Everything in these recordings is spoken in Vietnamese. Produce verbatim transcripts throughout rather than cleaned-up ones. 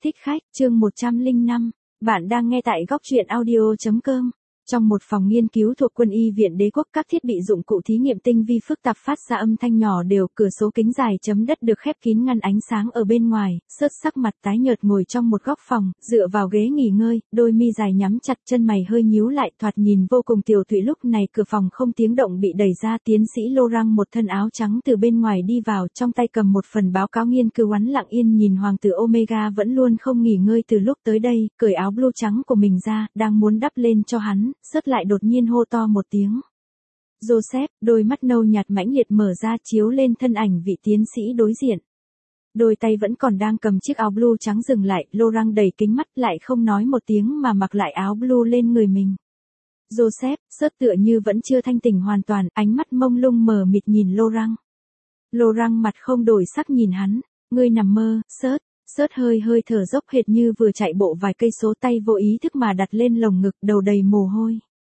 Thích khách, chương một trăm lẻ năm, bạn đang nghe tại góc truyện audio chấm com. Trong một phòng nghiên cứu thuộc quân y viện đế quốc, các thiết bị dụng cụ thí nghiệm tinh vi phức tạp phát ra âm thanh nhỏ đều, cửa sổ kính dài chấm đất được khép kín ngăn ánh sáng ở bên ngoài. Sớt sắc mặt tái nhợt ngồi trong một góc phòng, dựa vào ghế nghỉ ngơi, đôi mi dài nhắm chặt, chân mày hơi nhíu lại, thoạt nhìn vô cùng tiều tụy. Lúc này cửa phòng không tiếng động bị đẩy ra, tiến sĩ Laurent một thân áo trắng từ bên ngoài đi vào, trong tay cầm một phần báo cáo nghiên cứu. Hắn lặng yên nhìn hoàng tử Omega vẫn luôn không nghỉ ngơi từ lúc tới đây, cởi áo blue trắng của mình ra, đang muốn đắp lên cho hắn. Sớt lại đột nhiên hô to một tiếng. Joseph, đôi mắt nâu nhạt mãnh liệt mở ra, chiếu lên thân ảnh vị tiến sĩ đối diện. Đôi tay vẫn còn đang cầm chiếc áo blue trắng dừng lại, Laurent đầy kính mắt lại không nói một tiếng mà mặc lại áo blue lên người mình. Joseph, Sớt tựa như vẫn chưa thanh tỉnh hoàn toàn, ánh mắt mông lung mờ mịt nhìn Laurent. Laurent mặt không đổi sắc nhìn hắn, ngươi nằm mơ, Sớt. Sớt hơi hơi thở dốc hệt như vừa chạy bộ vài cây số, tay vô ý thức mà đặt lên lồng ngực, đầu đầy mồ hôi.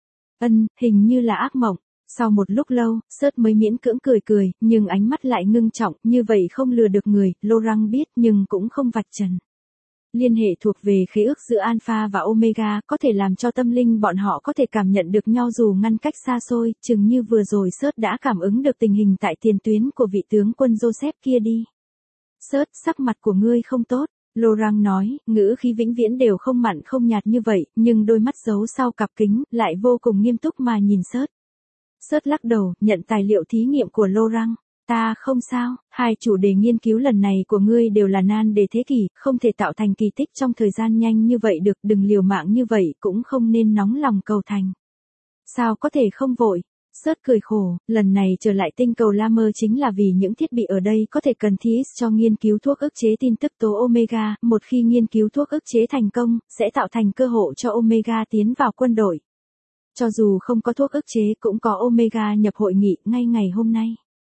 Ân, hình như là ác mộng. Sau một lúc lâu, Sớt mới miễn cưỡng cười cười, nhưng ánh mắt lại ngưng trọng, như vậy không lừa được người, Laurent biết nhưng cũng không vạch trần. Liên hệ thuộc về khế ước giữa Alpha và Omega có thể làm cho tâm linh bọn họ có thể cảm nhận được nhau dù ngăn cách xa xôi, chừng như vừa rồi Sớt đã cảm ứng được tình hình tại tiền tuyến của vị tướng quân Joseph kia đi. Sớt, sắc mặt của ngươi không tốt, Laurent nói, ngữ khí vĩnh viễn đều không mặn không nhạt như vậy, nhưng đôi mắt giấu sau cặp kính, lại vô cùng nghiêm túc mà nhìn Sớt. Sớt lắc đầu, nhận tài liệu thí nghiệm của Laurent. Ta không sao, hai chủ đề nghiên cứu lần này của ngươi đều là nan đề thế kỷ, không thể tạo thành kỳ tích trong thời gian nhanh như vậy được, đừng liều mạng như vậy, cũng không nên nóng lòng cầu thành. Sao có thể không vội? Sớt cười khổ, lần này trở lại tinh cầu Lammer chính là vì những thiết bị ở đây có thể cần thi cho nghiên cứu thuốc ức chế tin tức tố Omega, một khi nghiên cứu thuốc ức chế thành công, sẽ tạo thành cơ hội cho Omega tiến vào quân đội. Cho dù không có thuốc ức chế cũng có Omega nhập hội nghị ngay ngày hôm nay.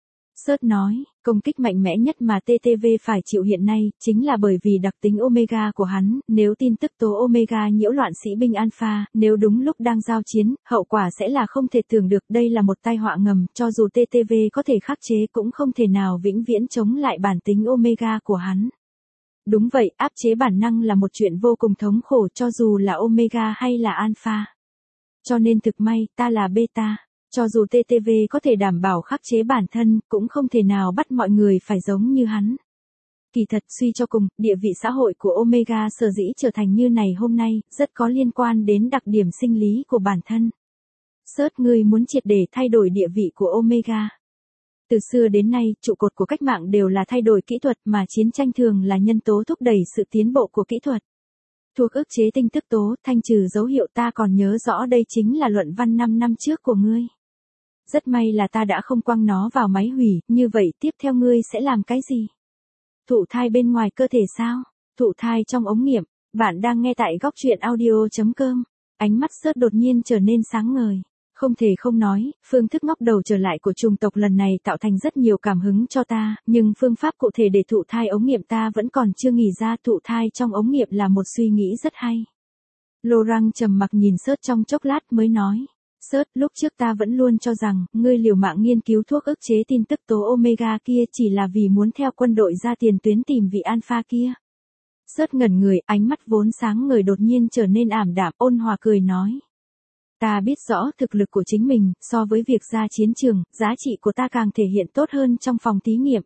Sớt nói, công kích mạnh mẽ nhất mà tê tê vê phải chịu hiện nay, chính là bởi vì đặc tính Omega của hắn, nếu tin tức tố Omega nhiễu loạn sĩ binh Alpha, nếu đúng lúc đang giao chiến, hậu quả sẽ là không thể tưởng được, đây là một tai họa ngầm, cho dù tê tê vê có thể khắc chế cũng không thể nào vĩnh viễn chống lại bản tính Omega của hắn. Đúng vậy, áp chế bản năng là một chuyện vô cùng thống khổ cho dù là Omega hay là Alpha. Cho nên thực may, ta là Beta. Cho dù tê tê vê có thể đảm bảo khắc chế bản thân, cũng không thể nào bắt mọi người phải giống như hắn. Kỳ thật suy cho cùng, địa vị xã hội của Omega sở dĩ trở thành như này hôm nay, rất có liên quan đến đặc điểm sinh lý của bản thân. Sớt, ngươi muốn triệt để thay đổi địa vị của Omega. Từ xưa đến nay, trụ cột của cách mạng đều là thay đổi kỹ thuật, mà chiến tranh thường là nhân tố thúc đẩy sự tiến bộ của kỹ thuật. Thuốc ức chế tinh tức tố, thanh trừ dấu hiệu, ta còn nhớ rõ đây chính là luận văn năm năm trước của ngươi. Rất may là ta đã không quăng nó vào máy hủy, như vậy tiếp theo ngươi sẽ làm cái gì? Thụ thai bên ngoài cơ thể sao? Thụ thai trong ống nghiệm, bạn đang nghe tại góc truyện audio chấm com. Ánh mắt Sớt đột nhiên trở nên sáng ngời. Không thể không nói, phương thức ngóc đầu trở lại của chủng tộc lần này tạo thành rất nhiều cảm hứng cho ta, nhưng phương pháp cụ thể để thụ thai ống nghiệm ta vẫn còn chưa nghĩ ra. Thụ thai trong ống nghiệm là một suy nghĩ rất hay. Laurent trầm mặc nhìn Sớt trong chốc lát mới nói. Sớt, lúc trước ta vẫn luôn cho rằng, ngươi liều mạng nghiên cứu thuốc ức chế tin tức tố Omega kia chỉ là vì muốn theo quân đội ra tiền tuyến tìm vị Alpha kia. Sớt ngẩn người, ánh mắt vốn sáng ngời đột nhiên trở nên ảm đạm, ôn hòa cười nói. Ta biết rõ thực lực của chính mình, so với việc ra chiến trường, giá trị của ta càng thể hiện tốt hơn trong phòng thí nghiệm.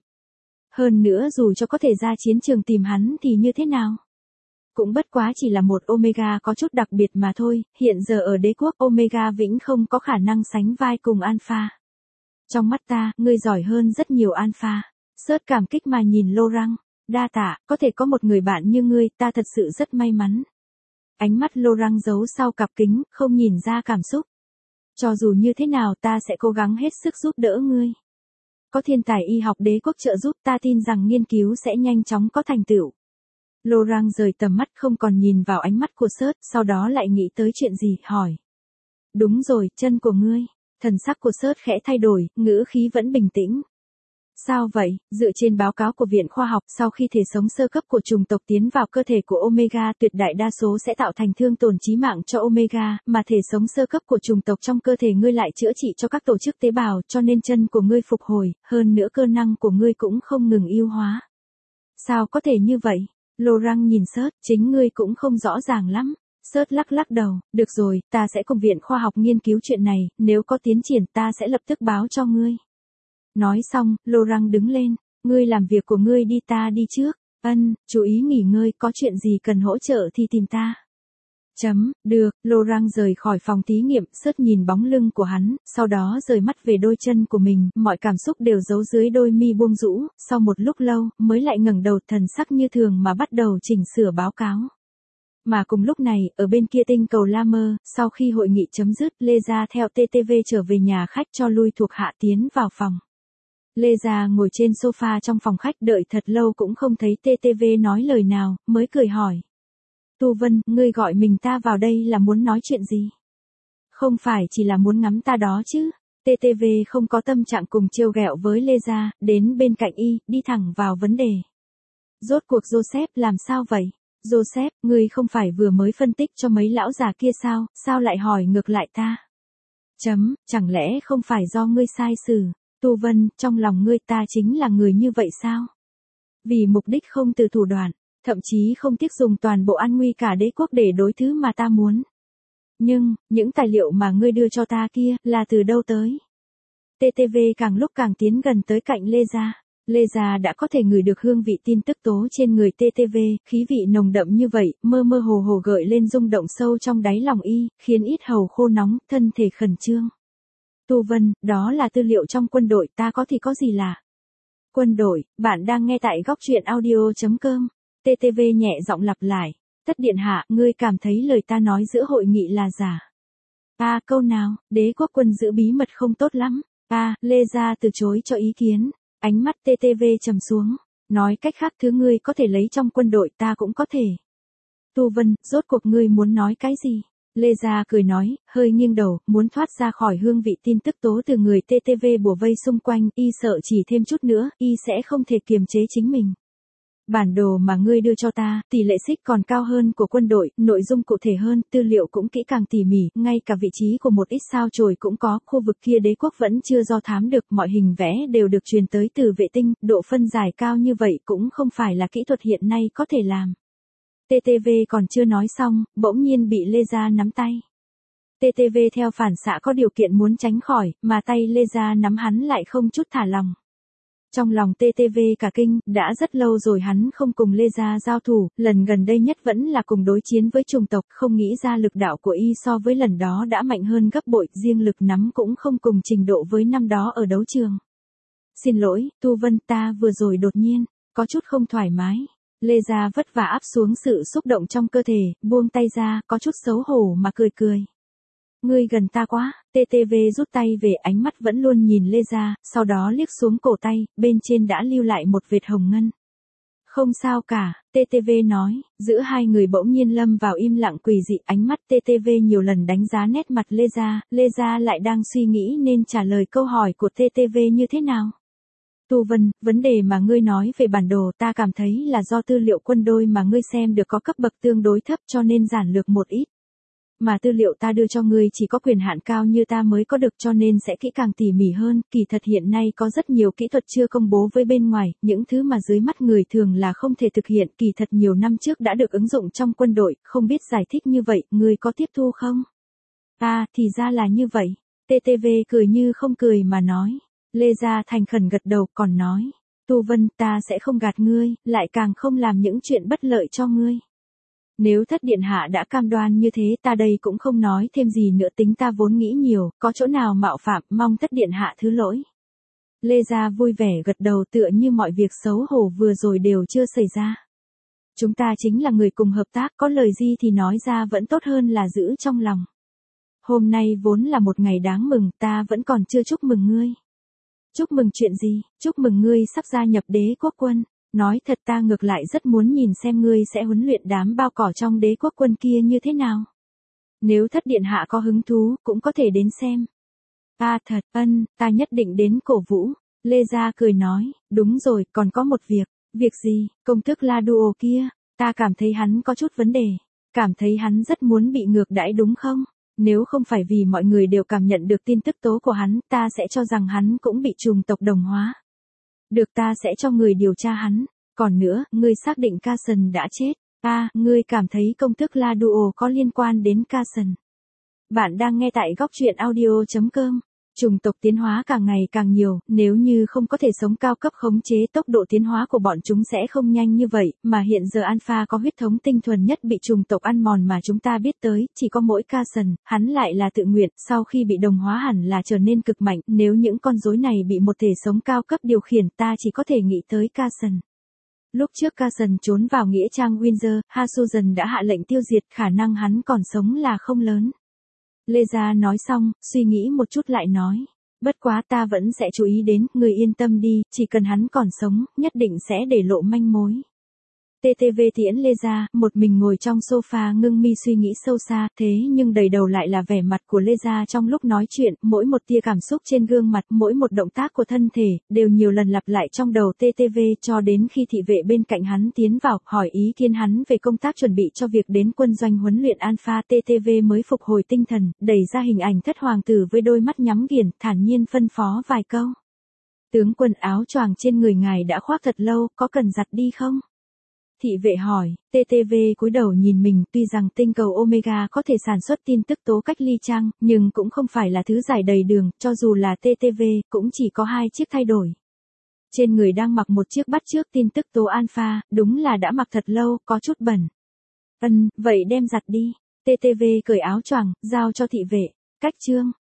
Hơn nữa dù cho có thể ra chiến trường tìm hắn thì như thế nào? Cũng bất quá chỉ là một Omega có chút đặc biệt mà thôi, hiện giờ ở đế quốc Omega vĩnh không có khả năng sánh vai cùng Alpha. Trong mắt ta, ngươi giỏi hơn rất nhiều Alpha. Sớt cảm kích mà nhìn Laurent, đa tạ, có thể có một người bạn như ngươi, ta thật sự rất may mắn. Ánh mắt Laurent giấu sau cặp kính, không nhìn ra cảm xúc. Cho dù như thế nào ta sẽ cố gắng hết sức giúp đỡ ngươi. Có thiên tài y học đế quốc trợ giúp, ta tin rằng nghiên cứu sẽ nhanh chóng có thành tựu. Laurent rời tầm mắt không còn nhìn vào ánh mắt của Sớt, sau đó lại nghĩ tới chuyện gì, hỏi. Đúng rồi, chân của ngươi. Thần sắc của Sớt khẽ thay đổi, ngữ khí vẫn bình tĩnh. Sao vậy? Dựa trên báo cáo của Viện Khoa học, sau khi thể sống sơ cấp của chủng tộc tiến vào cơ thể của Omega, tuyệt đại đa số sẽ tạo thành thương tổn chí mạng cho Omega, mà thể sống sơ cấp của chủng tộc trong cơ thể ngươi lại chữa trị cho các tổ chức tế bào, cho nên chân của ngươi phục hồi, hơn nữa cơ năng của ngươi cũng không ngừng ưu hóa. Sao có thể như vậy? Laurent nhìn Sớt, chính ngươi cũng không rõ ràng lắm. Sớt lắc lắc đầu, được rồi, ta sẽ cùng viện khoa học nghiên cứu chuyện này, nếu có tiến triển ta sẽ lập tức báo cho ngươi. Nói xong, Laurent đứng lên, ngươi làm việc của ngươi đi, ta đi trước. Ân, chú ý nghỉ ngơi, có chuyện gì cần hỗ trợ thì tìm ta. Chấm, được, Laurent rời khỏi phòng thí nghiệm, Sớt nhìn bóng lưng của hắn, sau đó rời mắt về đôi chân của mình, mọi cảm xúc đều giấu dưới đôi mi buông rũ, sau một lúc lâu, mới lại ngẩng đầu thần sắc như thường mà bắt đầu chỉnh sửa báo cáo. Mà cùng lúc này, ở bên kia tinh cầu La Mơ, sau khi hội nghị chấm dứt, Lê Gia theo tê tê vê trở về nhà khách cho lui thuộc hạ tiến vào phòng. Lê Gia ngồi trên sofa trong phòng khách đợi thật lâu cũng không thấy tê tê vê nói lời nào, mới cười hỏi. Tu Vân, ngươi gọi mình ta vào đây là muốn nói chuyện gì? Không phải chỉ là muốn ngắm ta đó chứ? tê tê vê không có tâm trạng cùng trêu ghẹo với Lê Gia, đến bên cạnh y, đi thẳng vào vấn đề. Rốt cuộc Joseph làm sao vậy? Joseph, ngươi không phải vừa mới phân tích cho mấy lão già kia sao, sao lại hỏi ngược lại ta? Chấm, chẳng lẽ không phải do ngươi sai xử? Tu Vân, trong lòng ngươi ta chính là người như vậy sao? Vì mục đích không từ thủ đoạn, thậm chí không tiếc dùng toàn bộ an nguy cả đế quốc để đối thứ mà ta muốn. Nhưng, những tài liệu mà ngươi đưa cho ta kia, là từ đâu tới? tê tê vê càng lúc càng tiến gần tới cạnh Lê Gia. Lê Gia đã có thể ngửi được hương vị tin tức tố trên người tê tê vê, khí vị nồng đậm như vậy, mơ mơ hồ hồ gợi lên rung động sâu trong đáy lòng y, khiến yết hầu khô nóng, thân thể khẩn trương. Tu Vân, đó là tư liệu trong quân đội, ta có thì có gì lạ? Quân đội, bạn đang nghe tại góc truyện audio chấm com. tê tê vê nhẹ giọng lặp lại. Tất điện hạ, ngươi cảm thấy lời ta nói giữa hội nghị là giả. À, câu nào, đế quốc quân giữ bí mật không tốt lắm. À, Lê Gia từ chối cho ý kiến. Ánh mắt tê tê vê trầm xuống. Nói cách khác thứ ngươi có thể lấy trong quân đội ta cũng có thể. Tu Vân, rốt cuộc ngươi muốn nói cái gì? Lê Gia cười nói, hơi nghiêng đầu, muốn thoát ra khỏi hương vị tin tức tố từ người tê tê vê bủa vây xung quanh, y sợ chỉ thêm chút nữa, y sẽ không thể kiềm chế chính mình. Bản đồ mà ngươi đưa cho ta, tỷ lệ xích còn cao hơn của quân đội, nội dung cụ thể hơn, tư liệu cũng kỹ càng tỉ mỉ, ngay cả vị trí của một ít sao chổi cũng có, khu vực kia đế quốc vẫn chưa do thám được, mọi hình vẽ đều được truyền tới từ vệ tinh, độ phân giải cao như vậy cũng không phải là kỹ thuật hiện nay có thể làm. tê tê vê còn chưa nói xong, bỗng nhiên bị Lê Gia nắm tay. tê tê vê theo phản xạ có điều kiện muốn tránh khỏi, mà tay Lê Gia nắm hắn lại không chút thả lòng. Trong lòng tê tê vê cả kinh, đã rất lâu rồi hắn không cùng Lê Gia giao thủ, lần gần đây nhất vẫn là cùng đối chiến với chủng tộc, không nghĩ ra lực đạo của y so với lần đó đã mạnh hơn gấp bội, riêng lực nắm cũng không cùng trình độ với năm đó ở đấu trường. Xin lỗi, Tu Vân, ta vừa rồi đột nhiên, có chút không thoải mái. Lê Gia vất vả áp xuống sự xúc động trong cơ thể, buông tay ra, có chút xấu hổ mà cười cười. Ngươi gần ta quá, tê tê vê rút tay về, ánh mắt vẫn luôn nhìn Lê Gia, sau đó liếc xuống cổ tay, bên trên đã lưu lại một vệt hồng ngân. Không sao cả, tê tê vê nói, giữa hai người bỗng nhiên lâm vào im lặng quỷ dị, ánh mắt tê tê vê nhiều lần đánh giá nét mặt Lê Gia, Lê Gia lại đang suy nghĩ nên trả lời câu hỏi của tê tê vê như thế nào. Tu Vân, vấn đề mà ngươi nói về bản đồ ta cảm thấy là do tư liệu quân đội mà ngươi xem được có cấp bậc tương đối thấp cho nên giản lược một ít. Mà tư liệu ta đưa cho ngươi chỉ có quyền hạn cao như ta mới có được cho nên sẽ kỹ càng tỉ mỉ hơn, kỳ thật hiện nay có rất nhiều kỹ thuật chưa công bố với bên ngoài, những thứ mà dưới mắt người thường là không thể thực hiện, kỳ thật nhiều năm trước đã được ứng dụng trong quân đội, không biết giải thích như vậy, ngươi có tiếp thu không? À, thì ra là như vậy. tê tê vê cười như không cười mà nói. Lê Gia thành khẩn gật đầu còn nói. Tu Vân, ta sẽ không gạt ngươi, lại càng không làm những chuyện bất lợi cho ngươi. Nếu thất điện hạ đã cam đoan như thế ta đây cũng không nói thêm gì nữa, tính ta vốn nghĩ nhiều, có chỗ nào mạo phạm, mong thất điện hạ thứ lỗi. Lê Gia vui vẻ gật đầu tựa như mọi việc xấu hổ vừa rồi đều chưa xảy ra. Chúng ta chính là người cùng hợp tác, có lời gì thì nói ra vẫn tốt hơn là giữ trong lòng. Hôm nay vốn là một ngày đáng mừng, ta vẫn còn chưa chúc mừng ngươi. Chúc mừng chuyện gì? Chúc mừng ngươi sắp gia nhập đế quốc quân. Nói thật ta ngược lại rất muốn nhìn xem ngươi sẽ huấn luyện đám bao cỏ trong đế quốc quân kia như thế nào. Nếu thất điện hạ có hứng thú, cũng có thể đến xem. À thật, ân, ta nhất định đến cổ vũ. Lê Gia cười nói, đúng rồi, còn có một việc. Việc gì? Công thức La Duo kia. Ta cảm thấy hắn có chút vấn đề. Cảm thấy hắn rất muốn bị ngược đãi đúng không? Nếu không phải vì mọi người đều cảm nhận được tin tức tố của hắn, ta sẽ cho rằng hắn cũng bị chủng tộc đồng hóa. Được, ta sẽ cho người điều tra hắn. Còn nữa, ngươi xác định Carson đã chết. À, ngươi cảm thấy công tước La Duo có liên quan đến Carson. Bạn đang nghe tại góc truyện audio chấm com. Chủng tộc tiến hóa càng ngày càng nhiều, nếu như không có thể sống cao cấp khống chế tốc độ tiến hóa của bọn chúng sẽ không nhanh như vậy, mà hiện giờ Alpha có huyết thống tinh thuần nhất bị chủng tộc ăn mòn mà chúng ta biết tới, chỉ có mỗi Carson, hắn lại là tự nguyện, sau khi bị đồng hóa hẳn là trở nên cực mạnh, nếu những con rối này bị một thể sống cao cấp điều khiển ta chỉ có thể nghĩ tới Carson. Lúc trước Carson trốn vào nghĩa trang Windsor, Hasuzen đã hạ lệnh tiêu diệt, khả năng hắn còn sống là không lớn. Lê Gia nói xong, suy nghĩ một chút lại nói. Bất quá ta vẫn sẽ chú ý đến, người yên tâm đi, chỉ cần hắn còn sống, nhất định sẽ để lộ manh mối. tê tê vê tiễn Lê Gia, một mình ngồi trong sofa ngưng mi suy nghĩ sâu xa, thế nhưng đầy đầu lại là vẻ mặt của Lê Gia trong lúc nói chuyện, mỗi một tia cảm xúc trên gương mặt, mỗi một động tác của thân thể, đều nhiều lần lặp lại trong đầu tê tê vê cho đến khi thị vệ bên cạnh hắn tiến vào, hỏi ý kiến hắn về công tác chuẩn bị cho việc đến quân doanh huấn luyện Alpha. tê tê vê mới phục hồi tinh thần, đẩy ra hình ảnh thất hoàng tử với đôi mắt nhắm nghiền, thản nhiên phân phó vài câu. Tướng quân, áo choàng trên người ngài đã khoác thật lâu, có cần giặt đi không? Thị vệ hỏi, tê tê vê cúi đầu nhìn mình, tuy rằng tinh cầu Omega có thể sản xuất tin tức tố cách ly trang, nhưng cũng không phải là thứ giải đầy đường, cho dù là tê tê vê, cũng chỉ có hai chiếc thay đổi. Trên người đang mặc một chiếc bắt chước tin tức tố Alpha, đúng là đã mặc thật lâu, có chút bẩn. Ừm, vậy đem giặt đi. tê tê vê cởi áo choàng, giao cho thị vệ. Cách chương.